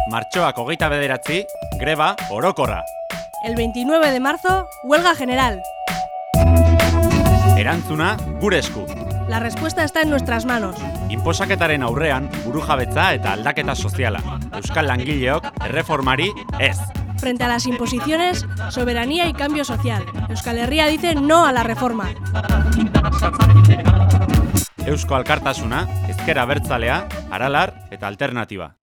Martxoak 29, greba orokorra. El 29 de marzo, huelga general. Erantzuna gure esku. La respuesta está en nuestras manos. Inposaketaren aurrean burujabetza eta aldaketa soziala. Euskal langileok erreformari ez. Frente a las imposiciones, soberanía y cambio social. Euskal Herria dice no a la reforma. Eusko Alkartasuna, Ezker Abertzalea, Aralar eta Alternatiba.